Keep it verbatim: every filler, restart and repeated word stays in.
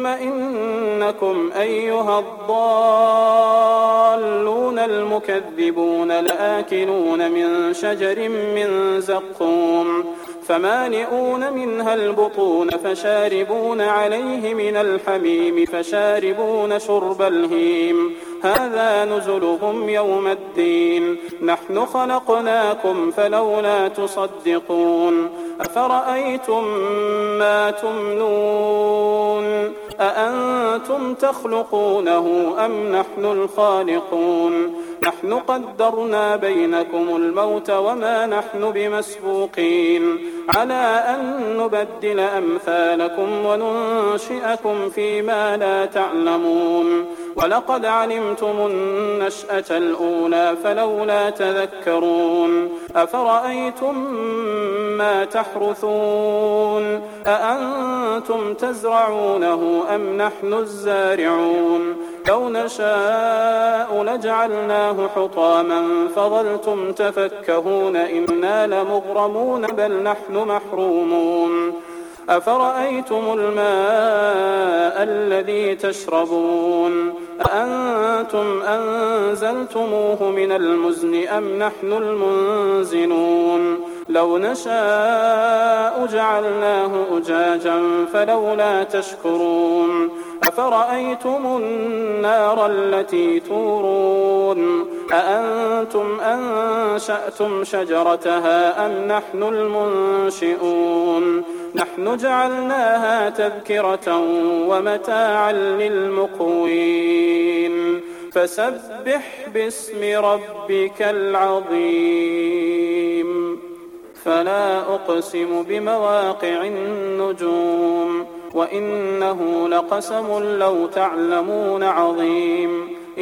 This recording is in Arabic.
ثم إنكم أيها الضالون المكذبون لآكلون من شجر من زقوم فمالئون منها البطون فشاربون عليه من الحميم فشاربون شرب الهيم هذا نزلهم يوم الدين نحن خلقناكم فلولا تصدقون أفرأيتم ما تمنون أأنتم تخلقونه أم نحن الخالقون نحن قدرنا بينكم الموت وما نحن بمسبوقين على أن نبدل أمثالكم وننشئكم فيما لا تعلمون ولقد علمتم النشأة الأولى فلولا تذكرون أفرأيتم ما تحرثون أأنتم تزرعونه أم نحن الزارعون لو نشاء لجعلناه حطاما فظلتم تفكهون إنا لمغرمون بل نحن محرومون أفرأيتم الماء الذي تشربون أأنتم أنزلتموه من المزن أم نحن المنزلون لو نشاء جعلناه أجاجا فلولا تشكرون أفرأيتم النار التي تورون أأنتم أنشأتم شجرتها أم نحن المنشئون نحن جعلناها تذكرة ومتاعا للمقوين فسبح باسم ربك العظيم فلا أقسم بمواقع النجوم وإنه لقسم لو تعلمون عظيم